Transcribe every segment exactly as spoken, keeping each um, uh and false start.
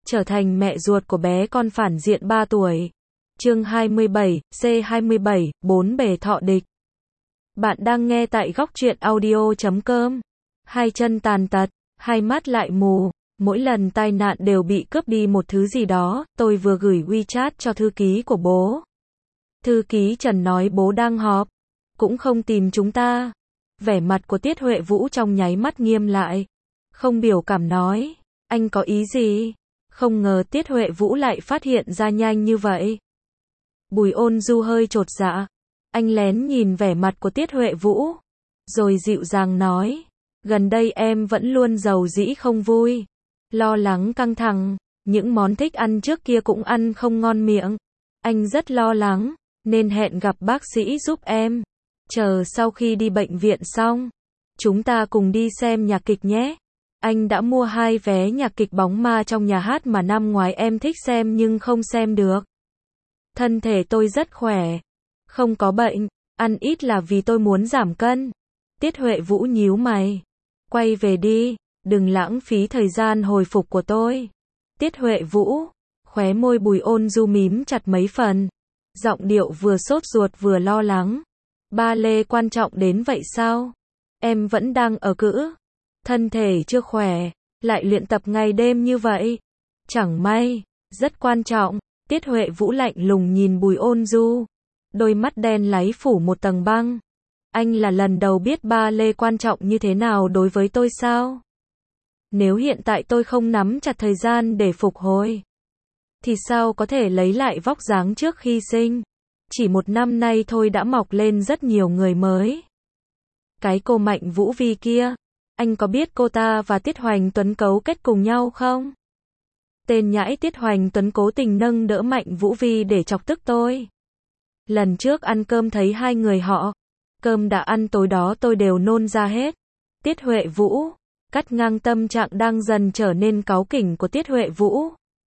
trở thành mẹ ruột của bé con phản diện ba tuổi. Chương hai mươi bảy, C hai mươi bảy, bốn bề thọ địch. Bạn đang nghe tại góc truyện audio chấm com. Hai chân tàn tật, hai mắt lại mù, mỗi lần tai nạn đều bị cướp đi một thứ gì đó. Tôi vừa gửi WeChat cho thư ký của bố. Thư ký Trần nói bố đang họp, cũng không tìm chúng ta. Vẻ mặt của Tiết Huệ Vũ trong nháy mắt nghiêm lại, không biểu cảm nói, anh có ý gì? Không ngờ Tiết Huệ Vũ lại phát hiện ra nhanh như vậy. Bùi Ôn Du hơi chột dạ, anh lén nhìn vẻ mặt của Tiết Huệ Vũ, rồi dịu dàng nói, gần đây em vẫn luôn giàu dĩ không vui, lo lắng căng thẳng, những món thích ăn trước kia cũng ăn không ngon miệng. Anh rất lo lắng, nên hẹn gặp bác sĩ giúp em. Chờ sau khi đi bệnh viện xong, chúng ta cùng đi xem nhạc kịch nhé. Anh đã mua hai vé nhạc kịch Bóng Ma trong nhà hát mà năm ngoái em thích xem nhưng không xem được. Thân thể tôi rất khỏe, không có bệnh, ăn ít là vì tôi muốn giảm cân. Tiết Huệ Vũ nhíu mày, quay về đi, đừng lãng phí thời gian hồi phục của tôi. Tiết Huệ Vũ, khóe môi Bùi Ôn Du mím chặt mấy phần, giọng điệu vừa sốt ruột vừa lo lắng. Ba lê quan trọng đến vậy sao? Em vẫn đang ở cữ, thân thể chưa khỏe, lại luyện tập ngày đêm như vậy. Chẳng may, rất quan trọng. Tiết Huệ Vũ lạnh lùng nhìn Bùi Ôn Du, đôi mắt đen láy phủ một tầng băng. Anh là lần đầu biết ba lê quan trọng như thế nào đối với tôi sao? Nếu hiện tại tôi không nắm chặt thời gian để phục hồi, thì sao có thể lấy lại vóc dáng trước khi sinh? Chỉ một năm nay thôi đã mọc lên rất nhiều người mới. Cái cô Mạnh Vũ Vi kia, anh có biết cô ta và Tiết Hoành Tuấn cấu kết cùng nhau không? Tên nhãi Tiết Hoành Tuấn cố tình nâng đỡ Mạnh Vũ Vi để chọc tức tôi. Lần trước ăn cơm thấy hai người họ, cơm đã ăn tối đó tôi đều nôn ra hết. Tiết Huệ Vũ, cắt ngang tâm trạng đang dần trở nên cáu kỉnh của Tiết Huệ Vũ.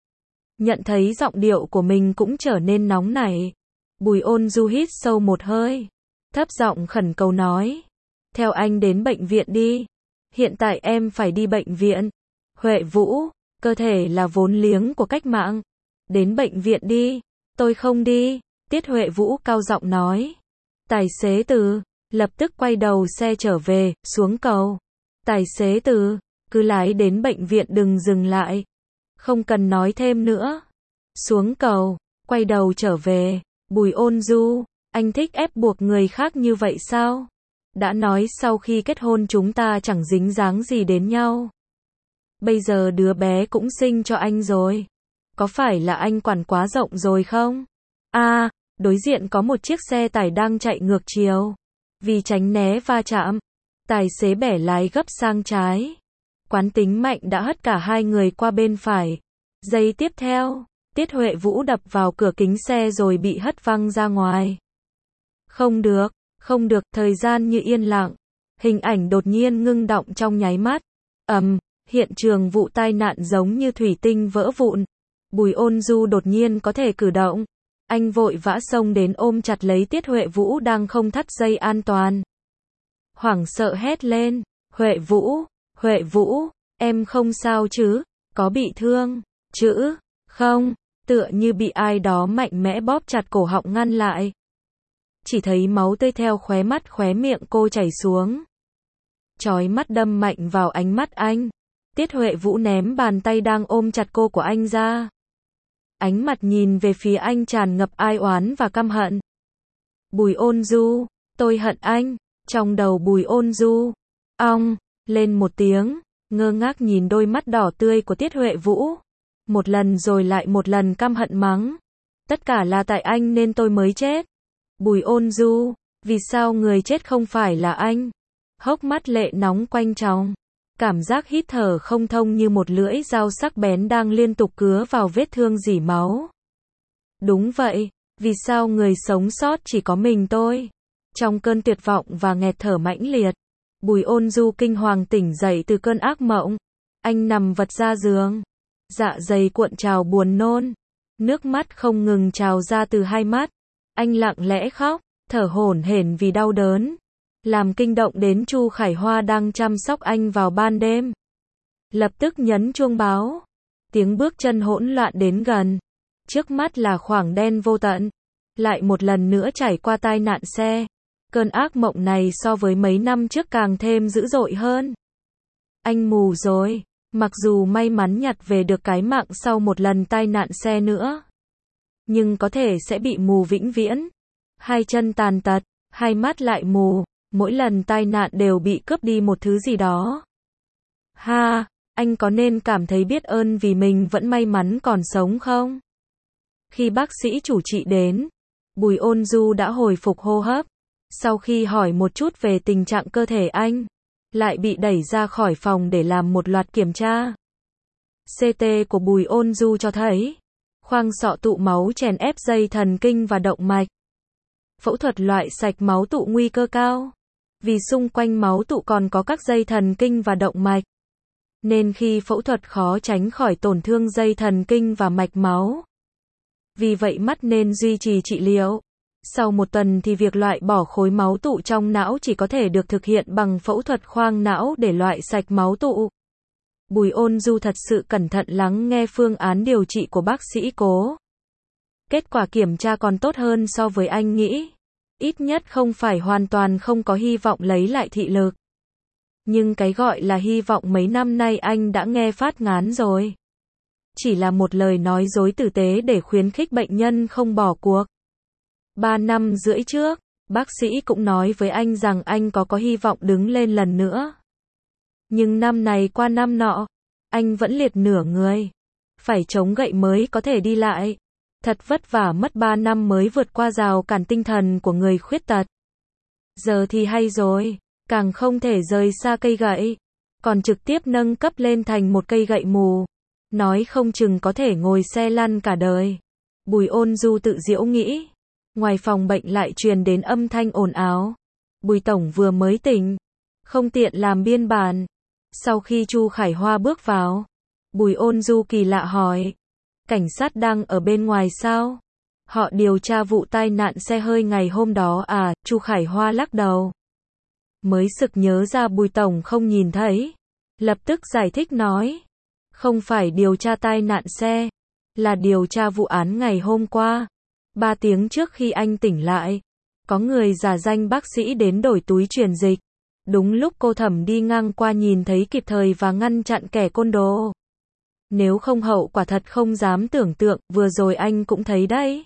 Nhận thấy giọng điệu của mình cũng trở nên nóng nảy, Bùi Ôn Du hít sâu một hơi, thấp giọng khẩn cầu nói, theo anh đến bệnh viện đi, hiện tại em phải đi bệnh viện. Huệ Vũ, cơ thể là vốn liếng của cách mạng, đến bệnh viện đi. Tôi không đi, Tiết Huệ Vũ cao giọng nói. Tài xế Từ, lập tức quay đầu xe trở về, xuống cầu. Tài xế Từ, cứ lái đến bệnh viện đừng dừng lại. Không cần nói thêm nữa. Xuống cầu, quay đầu trở về. Bùi Ôn Du, anh thích ép buộc người khác như vậy sao? Đã nói sau khi kết hôn chúng ta chẳng dính dáng gì đến nhau. Bây giờ đứa bé cũng sinh cho anh rồi. Có phải là anh quản quá rộng rồi không? À, đối diện có một chiếc xe tải đang chạy ngược chiều. Vì tránh né va chạm, tài xế bẻ lái gấp sang trái. Quán tính mạnh đã hất cả hai người qua bên phải. Giây tiếp theo, Tiết Huệ Vũ đập vào cửa kính xe rồi bị hất văng ra ngoài. Không được, không được, thời gian như yên lặng. Hình ảnh đột nhiên ngưng động trong nháy mắt. Ầm, hiện trường vụ tai nạn giống như thủy tinh vỡ vụn. Bùi Ôn Du đột nhiên có thể cử động. Anh vội vã xông đến ôm chặt lấy Tiết Huệ Vũ đang không thắt dây an toàn. Hoảng sợ hét lên, Huệ Vũ, Huệ Vũ, em không sao chứ, có bị thương, chứ, không, tựa như bị ai đó mạnh mẽ bóp chặt cổ họng ngăn lại. Chỉ thấy máu tươi theo khóe mắt khóe miệng cô chảy xuống. Chói mắt đâm mạnh vào ánh mắt anh. Tiết Huệ Vũ ném bàn tay đang ôm chặt cô của anh ra. Ánh mặt nhìn về phía anh tràn ngập ai oán và căm hận. Bùi Ôn Du, tôi hận anh. Trong đầu Bùi Ôn Du, ong, lên một tiếng, ngơ ngác nhìn đôi mắt đỏ tươi của Tiết Huệ Vũ. Một lần rồi lại một lần căm hận mắng. Tất cả là tại anh nên tôi mới chết. Bùi Ôn Du, vì sao người chết không phải là anh? Hốc mắt lệ nóng quanh tròng. Cảm giác hít thở không thông như một lưỡi dao sắc bén đang liên tục cứa vào vết thương rỉ máu. Đúng vậy, vì sao người sống sót chỉ có mình tôi? Trong cơn tuyệt vọng và nghẹt thở mãnh liệt, Bùi Ôn Du kinh hoàng tỉnh dậy từ cơn ác mộng. Anh nằm vật ra giường, dạ dày cuộn trào buồn nôn, nước mắt không ngừng trào ra từ hai mắt. Anh lặng lẽ khóc, thở hổn hển vì đau đớn, làm kinh động đến Chu Khải Hoa đang chăm sóc anh vào ban đêm. Lập tức nhấn chuông báo. Tiếng bước chân hỗn loạn đến gần. Trước mắt là khoảng đen vô tận. Lại một lần nữa trải qua tai nạn xe. Cơn ác mộng này so với mấy năm trước càng thêm dữ dội hơn. Anh mù rồi. Mặc dù may mắn nhặt về được cái mạng sau một lần tai nạn xe nữa. Nhưng có thể sẽ bị mù vĩnh viễn. Hai chân tàn tật, hai mắt lại mù. Mỗi lần tai nạn đều bị cướp đi một thứ gì đó. Ha, anh có nên cảm thấy biết ơn vì mình vẫn may mắn còn sống không? Khi bác sĩ chủ trị đến, Bùi Ôn Du đã hồi phục hô hấp. Sau khi hỏi một chút về tình trạng cơ thể anh, lại bị đẩy ra khỏi phòng để làm một loạt kiểm tra. xê tê của Bùi Ôn Du cho thấy, khoang sọ tụ máu chèn ép dây thần kinh và động mạch. Phẫu thuật loại sạch máu tụ nguy cơ cao. Vì xung quanh máu tụ còn có các dây thần kinh và động mạch. Nên khi phẫu thuật khó tránh khỏi tổn thương dây thần kinh và mạch máu. Vì vậy mắt nên duy trì trị liệu. Sau một tuần thì việc loại bỏ khối máu tụ trong não chỉ có thể được thực hiện bằng phẫu thuật khoang não để loại sạch máu tụ. Bùi Ôn Du thật sự cẩn thận lắng nghe phương án điều trị của bác sĩ Cố. Kết quả kiểm tra còn tốt hơn so với anh nghĩ. Ít nhất không phải hoàn toàn không có hy vọng lấy lại thị lực. Nhưng cái gọi là hy vọng mấy năm nay anh đã nghe phát ngán rồi. Chỉ là một lời nói dối tử tế để khuyến khích bệnh nhân không bỏ cuộc. Ba năm rưỡi trước, bác sĩ cũng nói với anh rằng anh có có hy vọng đứng lên lần nữa. Nhưng năm này qua năm nọ, anh vẫn liệt nửa người. Phải chống gậy mới có thể đi lại. Thật vất vả mất ba năm mới vượt qua rào cản tinh thần của người khuyết tật. Giờ thì hay rồi, càng không thể rời xa cây gậy, còn trực tiếp nâng cấp lên thành một cây gậy mù. Nói không chừng có thể ngồi xe lăn cả đời. Bùi Ôn Du tự giễu nghĩ. Ngoài phòng bệnh lại truyền đến âm thanh ồn ào. Bùi Tổng vừa mới tỉnh, không tiện làm biên bản. Sau khi Chu Khải Hoa bước vào, Bùi Ôn Du kỳ lạ hỏi. Cảnh sát đang ở bên ngoài sao? Họ điều tra vụ tai nạn xe hơi ngày hôm đó à? Chu Khải Hoa lắc đầu. Mới sực nhớ ra Bùi Tổng không nhìn thấy. Lập tức giải thích nói. Không phải điều tra tai nạn xe, là điều tra vụ án ngày hôm qua. Ba tiếng trước khi anh tỉnh lại, có người giả danh bác sĩ đến đổi túi truyền dịch. Đúng lúc cô Thẩm đi ngang qua nhìn thấy kịp thời và ngăn chặn kẻ côn đồ. Nếu không hậu quả thật không dám tưởng tượng, vừa rồi anh cũng thấy đấy.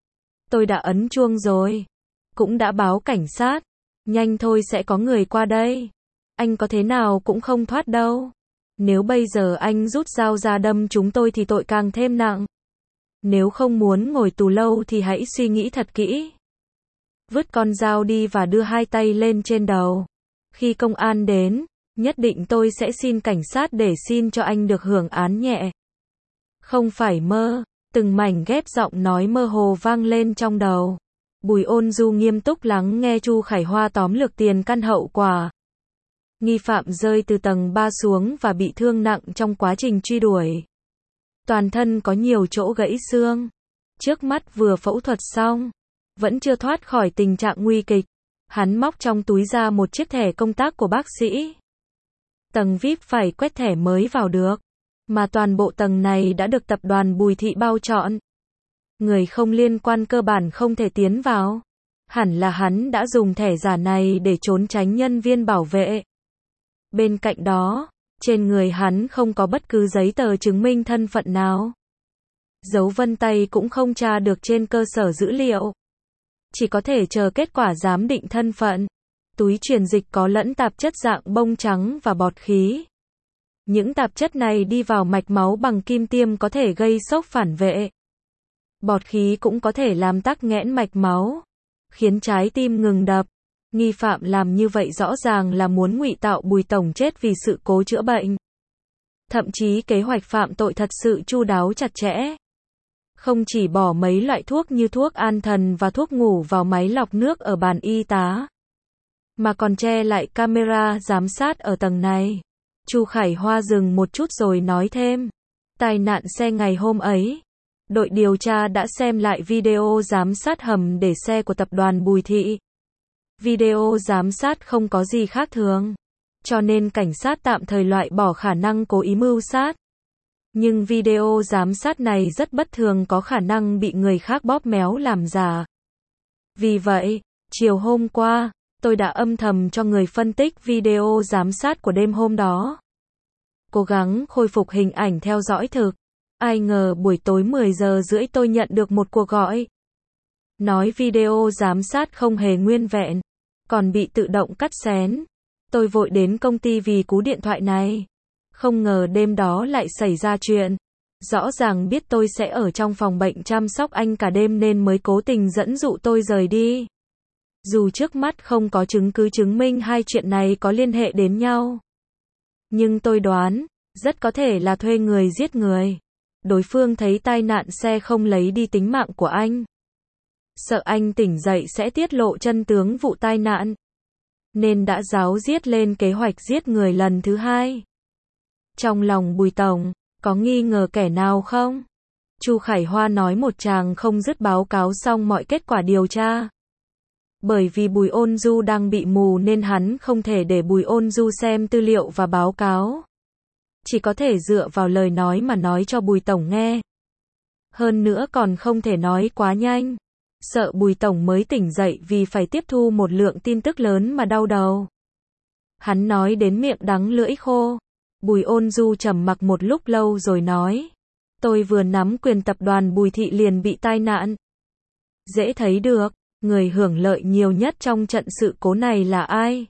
Tôi đã ấn chuông rồi. Cũng đã báo cảnh sát. Nhanh thôi sẽ có người qua đây. Anh có thế nào cũng không thoát đâu. Nếu bây giờ anh rút dao ra đâm chúng tôi thì tội càng thêm nặng. Nếu không muốn ngồi tù lâu thì hãy suy nghĩ thật kỹ. Vứt con dao đi và đưa hai tay lên trên đầu. Khi công an đến, nhất định tôi sẽ xin cảnh sát để xin cho anh được hưởng án nhẹ. Không phải mơ, từng mảnh ghép giọng nói mơ hồ vang lên trong đầu. Bùi Ôn Du nghiêm túc lắng nghe Chu Khải Hoa tóm lược tiền căn hậu quả. Nghi phạm rơi từ tầng ba xuống và bị thương nặng trong quá trình truy đuổi. Toàn thân có nhiều chỗ gãy xương. Trước mắt vừa phẫu thuật xong, vẫn chưa thoát khỏi tình trạng nguy kịch. Hắn móc trong túi ra một chiếc thẻ công tác của bác sĩ. Tầng vi ai pi phải quét thẻ mới vào được. Mà toàn bộ tầng này đã được tập đoàn Bùi Thị bao chọn. Người không liên quan cơ bản không thể tiến vào. Hẳn là hắn đã dùng thẻ giả này để trốn tránh nhân viên bảo vệ. Bên cạnh đó, trên người hắn không có bất cứ giấy tờ chứng minh thân phận nào. Dấu vân tay cũng không tra được trên cơ sở dữ liệu. Chỉ có thể chờ kết quả giám định thân phận. Túi truyền dịch có lẫn tạp chất dạng bông trắng và bọt khí. Những tạp chất này đi vào mạch máu bằng kim tiêm có thể gây sốc phản vệ. Bọt khí cũng có thể làm tắc nghẽn mạch máu, khiến trái tim ngừng đập. Nghi phạm làm như vậy rõ ràng là muốn ngụy tạo Bùi Tổng chết vì sự cố chữa bệnh. Thậm chí kế hoạch phạm tội thật sự chu đáo chặt chẽ. Không chỉ bỏ mấy loại thuốc như thuốc an thần và thuốc ngủ vào máy lọc nước ở bàn y tá, mà còn che lại camera giám sát ở tầng này. Chu Khải Hoa dừng một chút rồi nói thêm. Tai nạn xe ngày hôm ấy, đội điều tra đã xem lại video giám sát hầm để xe của tập đoàn Bùi Thị. Video giám sát không có gì khác thường, cho nên cảnh sát tạm thời loại bỏ khả năng cố ý mưu sát. Nhưng video giám sát này rất bất thường, có khả năng bị người khác bóp méo làm giả. Vì vậy, chiều hôm qua, tôi đã âm thầm cho người phân tích video giám sát của đêm hôm đó. Cố gắng khôi phục hình ảnh theo dõi thực. Ai ngờ buổi tối mười giờ rưỡi tôi nhận được một cuộc gọi. Nói video giám sát không hề nguyên vẹn, còn bị tự động cắt xén. Tôi vội đến công ty vì cú điện thoại này. Không ngờ đêm đó lại xảy ra chuyện. Rõ ràng biết tôi sẽ ở trong phòng bệnh chăm sóc anh cả đêm nên mới cố tình dẫn dụ tôi rời đi. Dù trước mắt không có chứng cứ chứng minh hai chuyện này có liên hệ đến nhau. Nhưng tôi đoán, rất có thể là thuê người giết người. Đối phương thấy tai nạn xe không lấy đi tính mạng của anh. Sợ anh tỉnh dậy sẽ tiết lộ chân tướng vụ tai nạn. Nên đã ráo riết lên kế hoạch giết người lần thứ hai. Trong lòng Bùi Tổng, có nghi ngờ kẻ nào không? Chu Khải Hoa nói một tràng không dứt báo cáo xong mọi kết quả điều tra. Bởi vì Bùi Ôn Du đang bị mù nên hắn không thể để Bùi Ôn Du xem tư liệu và báo cáo. Chỉ có thể dựa vào lời nói mà nói cho Bùi Tổng nghe. Hơn nữa còn không thể nói quá nhanh. Sợ Bùi Tổng mới tỉnh dậy vì phải tiếp thu một lượng tin tức lớn mà đau đầu. Hắn nói đến miệng đắng lưỡi khô. Bùi Ôn Du trầm mặc một lúc lâu rồi nói. Tôi vừa nắm quyền tập đoàn Bùi Thị liền bị tai nạn. Dễ thấy được, người hưởng lợi nhiều nhất trong trận sự cố này là ai?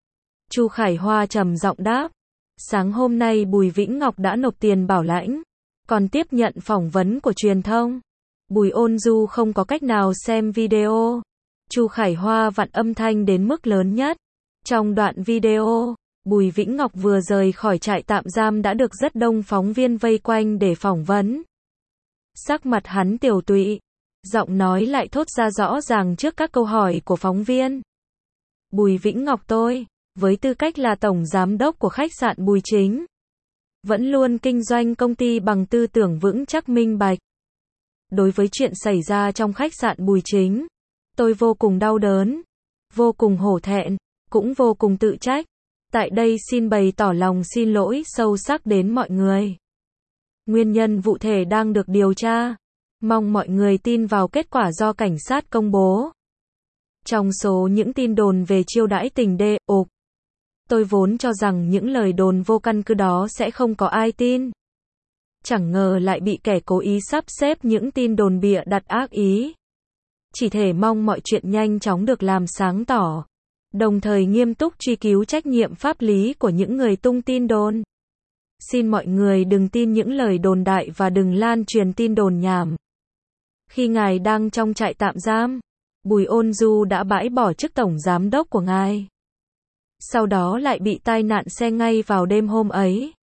Chu Khải Hoa trầm giọng đáp. Sáng hôm nay Bùi Vĩnh Ngọc đã nộp tiền bảo lãnh, còn tiếp nhận phỏng vấn của truyền thông. Bùi Ôn Du không có cách nào xem video. Chu Khải Hoa vặn âm thanh đến mức lớn nhất. Trong đoạn video, Bùi Vĩnh Ngọc vừa rời khỏi trại tạm giam đã được rất đông phóng viên vây quanh để phỏng vấn. Sắc mặt hắn tiều tụy, giọng nói lại thốt ra rõ ràng trước các câu hỏi của phóng viên. Bùi Vĩnh Ngọc tôi, với tư cách là tổng giám đốc của khách sạn Bùi Chính, vẫn luôn kinh doanh công ty bằng tư tưởng vững chắc minh bạch. Đối với chuyện xảy ra trong khách sạn Bùi Chính, tôi vô cùng đau đớn, vô cùng hổ thẹn, cũng vô cùng tự trách. Tại đây xin bày tỏ lòng xin lỗi sâu sắc đến mọi người. Nguyên nhân vụ thể đang được điều tra. Mong mọi người tin vào kết quả do cảnh sát công bố. Trong số những tin đồn về chiêu đãi tình đê, ộp, tôi vốn cho rằng những lời đồn vô căn cứ đó sẽ không có ai tin. Chẳng ngờ lại bị kẻ cố ý sắp xếp những tin đồn bịa đặt ác ý. Chỉ thể mong mọi chuyện nhanh chóng được làm sáng tỏ. Đồng thời nghiêm túc truy cứu trách nhiệm pháp lý của những người tung tin đồn. Xin mọi người đừng tin những lời đồn đại và đừng lan truyền tin đồn nhảm. Khi ngài đang trong trại tạm giam, Bùi Ôn Du đã bãi bỏ chức tổng giám đốc của ngài. Sau đó lại bị tai nạn xe ngay vào đêm hôm ấy.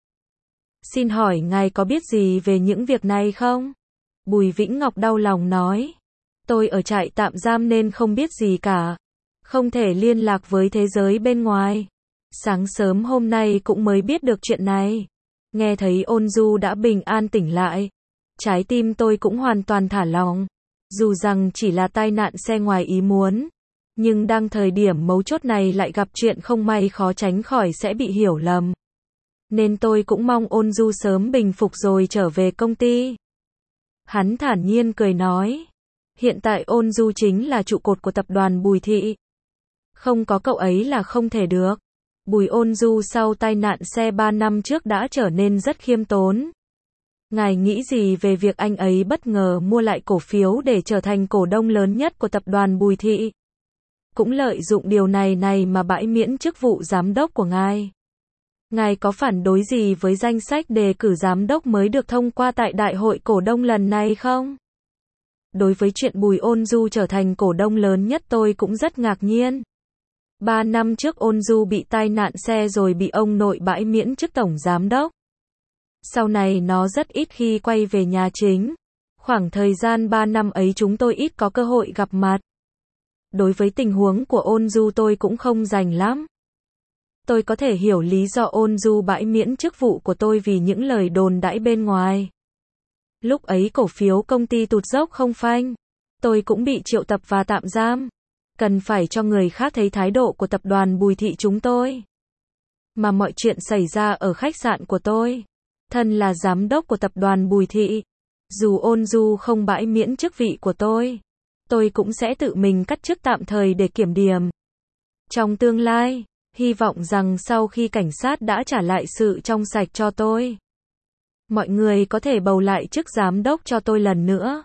Xin hỏi ngài có biết gì về những việc này không? Bùi Vĩnh Ngọc đau lòng nói. Tôi ở trại tạm giam nên không biết gì cả. Không thể liên lạc với thế giới bên ngoài. Sáng sớm hôm nay cũng mới biết được chuyện này. Nghe thấy Ôn Du đã bình an tỉnh lại. Trái tim tôi cũng hoàn toàn thả lỏng. Dù rằng chỉ là tai nạn xe ngoài ý muốn. Nhưng đang thời điểm mấu chốt này lại gặp chuyện không may khó tránh khỏi sẽ bị hiểu lầm. Nên tôi cũng mong Ôn Du sớm bình phục rồi trở về công ty. Hắn thản nhiên cười nói. Hiện tại Ôn Du chính là trụ cột của tập đoàn Bùi Thị. Không có cậu ấy là không thể được. Bùi Ôn Du sau tai nạn xe ba năm trước đã trở nên rất khiêm tốn. Ngài nghĩ gì về việc anh ấy bất ngờ mua lại cổ phiếu để trở thành cổ đông lớn nhất của tập đoàn Bùi Thị? Cũng lợi dụng điều này này mà bãi miễn chức vụ giám đốc của ngài. Ngài có phản đối gì với danh sách đề cử giám đốc mới được thông qua tại đại hội cổ đông lần này không? Đối với chuyện Bùi Ôn Du trở thành cổ đông lớn nhất tôi cũng rất ngạc nhiên. Ba năm trước Ôn Du bị tai nạn xe rồi bị ông nội bãi miễn chức tổng giám đốc. Sau này nó rất ít khi quay về nhà chính. Khoảng thời gian ba năm ấy chúng tôi ít có cơ hội gặp mặt. Đối với tình huống của Ôn Du tôi cũng không rành lắm. Tôi có thể hiểu lý do Ôn Du bãi miễn chức vụ của tôi vì những lời đồn đãi bên ngoài. Lúc ấy cổ phiếu công ty tụt dốc không phanh. Tôi cũng bị triệu tập và tạm giam. Cần phải cho người khác thấy thái độ của tập đoàn Bùi Thị chúng tôi. Mà mọi chuyện xảy ra ở khách sạn của tôi. Thân là giám đốc của tập đoàn Bùi Thị, dù ôn du không bãi miễn chức vị của tôi, tôi cũng sẽ tự mình cắt chức tạm thời để kiểm điểm. Trong tương lai, hy vọng rằng sau khi cảnh sát đã trả lại sự trong sạch cho tôi, mọi người có thể bầu lại chức giám đốc cho tôi lần nữa.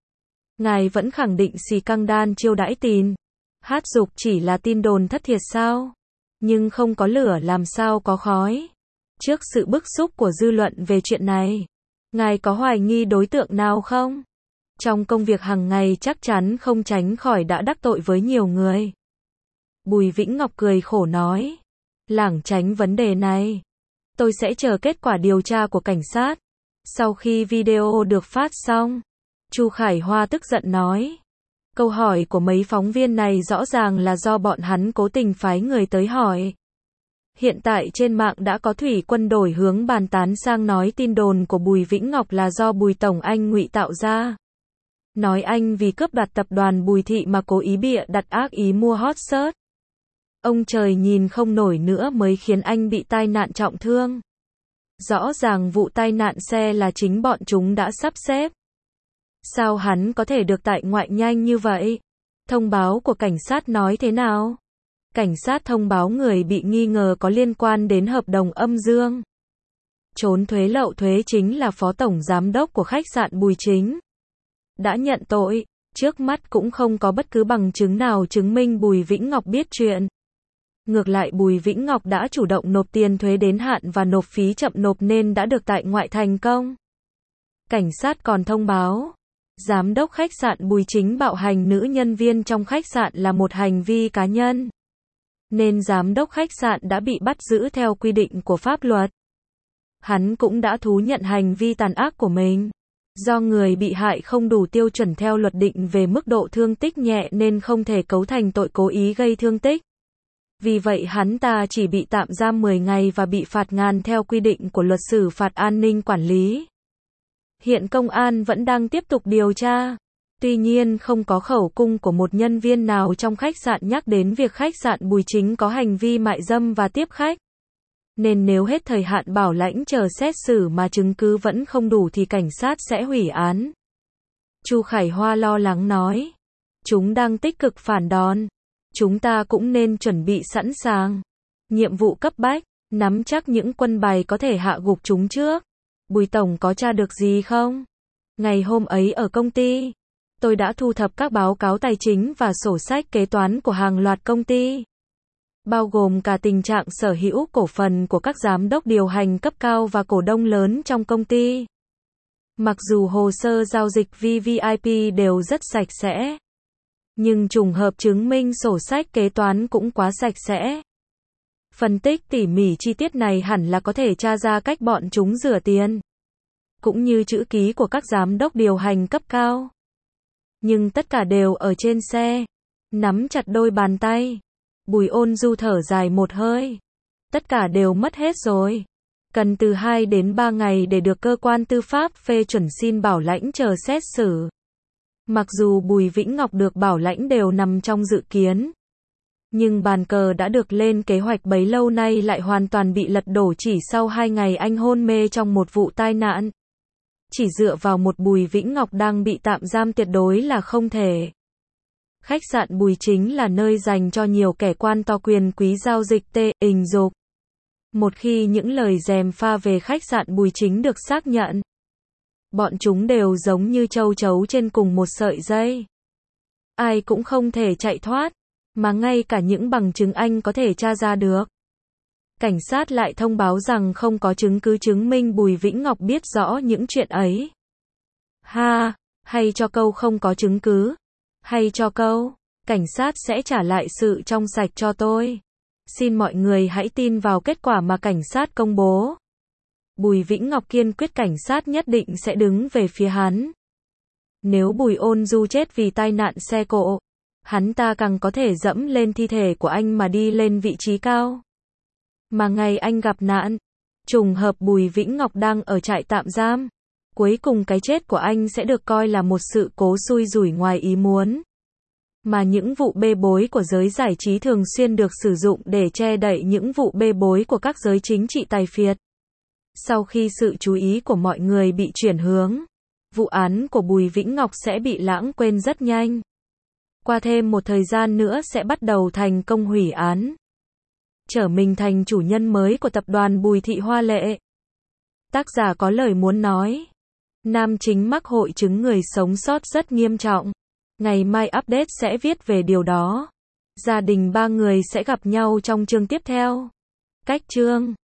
Ngài vẫn khẳng định xì căng đan chiêu đãi tin hát dục chỉ là tin đồn thất thiệt sao? Nhưng không có lửa làm sao có khói. Trước sự bức xúc của dư luận về chuyện này, ngài có hoài nghi đối tượng nào không? Trong công việc hàng ngày chắc chắn không tránh khỏi đã đắc tội với nhiều người. Bùi Vĩnh Ngọc cười khổ nói, lảng tránh vấn đề này, tôi sẽ chờ kết quả điều tra của cảnh sát. Sau khi video được phát xong, Chu Khải Hoa tức giận nói, câu hỏi của mấy phóng viên này rõ ràng là do bọn hắn cố tình phái người tới hỏi. Hiện tại trên mạng đã có thủy quân đổi hướng bàn tán sang nói tin đồn của Bùi Vĩnh Ngọc là do Bùi Tổng Anh ngụy tạo ra. Nói anh vì cướp đoạt tập đoàn Bùi Thị mà cố ý bịa đặt ác ý mua hot search. Ông trời nhìn không nổi nữa mới khiến anh bị tai nạn trọng thương. Rõ ràng vụ tai nạn xe là chính bọn chúng đã sắp xếp. Sao hắn có thể được tại ngoại nhanh như vậy? Thông báo của cảnh sát nói thế nào? Cảnh sát thông báo người bị nghi ngờ có liên quan đến hợp đồng âm dương trốn thuế lậu thuế chính là phó tổng giám đốc của khách sạn Bùi Chính. Đã nhận tội, trước mắt cũng không có bất cứ bằng chứng nào chứng minh Bùi Vĩnh Ngọc biết chuyện. Ngược lại Bùi Vĩnh Ngọc đã chủ động nộp tiền thuế đến hạn và nộp phí chậm nộp nên đã được tại ngoại thành công. Cảnh sát còn thông báo, giám đốc khách sạn Bùi Chính bạo hành nữ nhân viên trong khách sạn là một hành vi cá nhân, nên giám đốc khách sạn đã bị bắt giữ theo quy định của pháp luật. Hắn cũng đã thú nhận hành vi tàn ác của mình. Do người bị hại không đủ tiêu chuẩn theo luật định về mức độ thương tích nhẹ nên không thể cấu thành tội cố ý gây thương tích. Vì vậy hắn ta chỉ bị tạm giam mười ngày và bị phạt ngàn theo quy định của luật xử phạt an ninh quản lý. Hiện công an vẫn đang tiếp tục điều tra. Tuy nhiên không có khẩu cung của một nhân viên nào trong khách sạn nhắc đến việc khách sạn Bùi Chính có hành vi mại dâm và tiếp khách. Nên nếu hết thời hạn bảo lãnh chờ xét xử mà chứng cứ vẫn không đủ thì cảnh sát sẽ hủy án. Chu Khải Hoa lo lắng nói, chúng đang tích cực phản đòn. Chúng ta cũng nên chuẩn bị sẵn sàng. Nhiệm vụ cấp bách, nắm chắc những quân bài có thể hạ gục chúng trước. Bùi Tổng có tra được gì không? Ngày hôm ấy ở công ty, tôi đã thu thập các báo cáo tài chính và sổ sách kế toán của hàng loạt công ty, bao gồm cả tình trạng sở hữu cổ phần của các giám đốc điều hành cấp cao và cổ đông lớn trong công ty. Mặc dù hồ sơ giao dịch vê vê i pê đều rất sạch sẽ, nhưng trùng hợp chứng minh sổ sách kế toán cũng quá sạch sẽ. Phân tích tỉ mỉ chi tiết này hẳn là có thể tra ra cách bọn chúng rửa tiền, cũng như chữ ký của các giám đốc điều hành cấp cao. Nhưng tất cả đều ở trên xe. Nắm chặt đôi bàn tay, Bùi Ôn Du thở dài một hơi. Tất cả đều mất hết rồi. Cần từ hai đến ba ngày để được cơ quan tư pháp phê chuẩn xin bảo lãnh chờ xét xử. Mặc dù Bùi Vĩnh Ngọc được bảo lãnh đều nằm trong dự kiến, nhưng bàn cờ đã được lên kế hoạch bấy lâu nay lại hoàn toàn bị lật đổ chỉ sau hai ngày anh hôn mê trong một vụ tai nạn. Chỉ dựa vào một Bùi Vĩnh Ngọc đang bị tạm giam tuyệt đối là không thể. Khách sạn Bùi Chính là nơi dành cho nhiều kẻ quan to quyền quý giao dịch tê, tình dục. Một khi những lời gièm pha về khách sạn Bùi Chính được xác nhận, bọn chúng đều giống như châu chấu trên cùng một sợi dây. Ai cũng không thể chạy thoát, mà ngay cả những bằng chứng anh có thể tra ra được. Cảnh sát lại thông báo rằng không có chứng cứ chứng minh Bùi Vĩnh Ngọc biết rõ những chuyện ấy. Ha, hay cho câu không có chứng cứ, hay cho câu, cảnh sát sẽ trả lại sự trong sạch cho tôi. Xin mọi người hãy tin vào kết quả mà cảnh sát công bố. Bùi Vĩnh Ngọc kiên quyết cảnh sát nhất định sẽ đứng về phía hắn. Nếu Bùi Ôn Du chết vì tai nạn xe cộ, hắn ta càng có thể dẫm lên thi thể của anh mà đi lên vị trí cao. Mà ngày anh gặp nạn, trùng hợp Bùi Vĩnh Ngọc đang ở trại tạm giam. Cuối cùng cái chết của anh sẽ được coi là một sự cố xui rủi ngoài ý muốn. Mà những vụ bê bối của giới giải trí thường xuyên được sử dụng để che đậy những vụ bê bối của các giới chính trị tài phiệt. Sau khi sự chú ý của mọi người bị chuyển hướng, vụ án của Bùi Vĩnh Ngọc sẽ bị lãng quên rất nhanh. Qua thêm một thời gian nữa sẽ bắt đầu thành công hủy án, trở mình thành chủ nhân mới của tập đoàn Bùi Thị Hoa Lệ. Tác giả có lời muốn nói. Nam chính mắc hội chứng người sống sót rất nghiêm trọng. Ngày mai update sẽ viết về điều đó. Gia đình ba người sẽ gặp nhau trong chương tiếp theo. Cách chương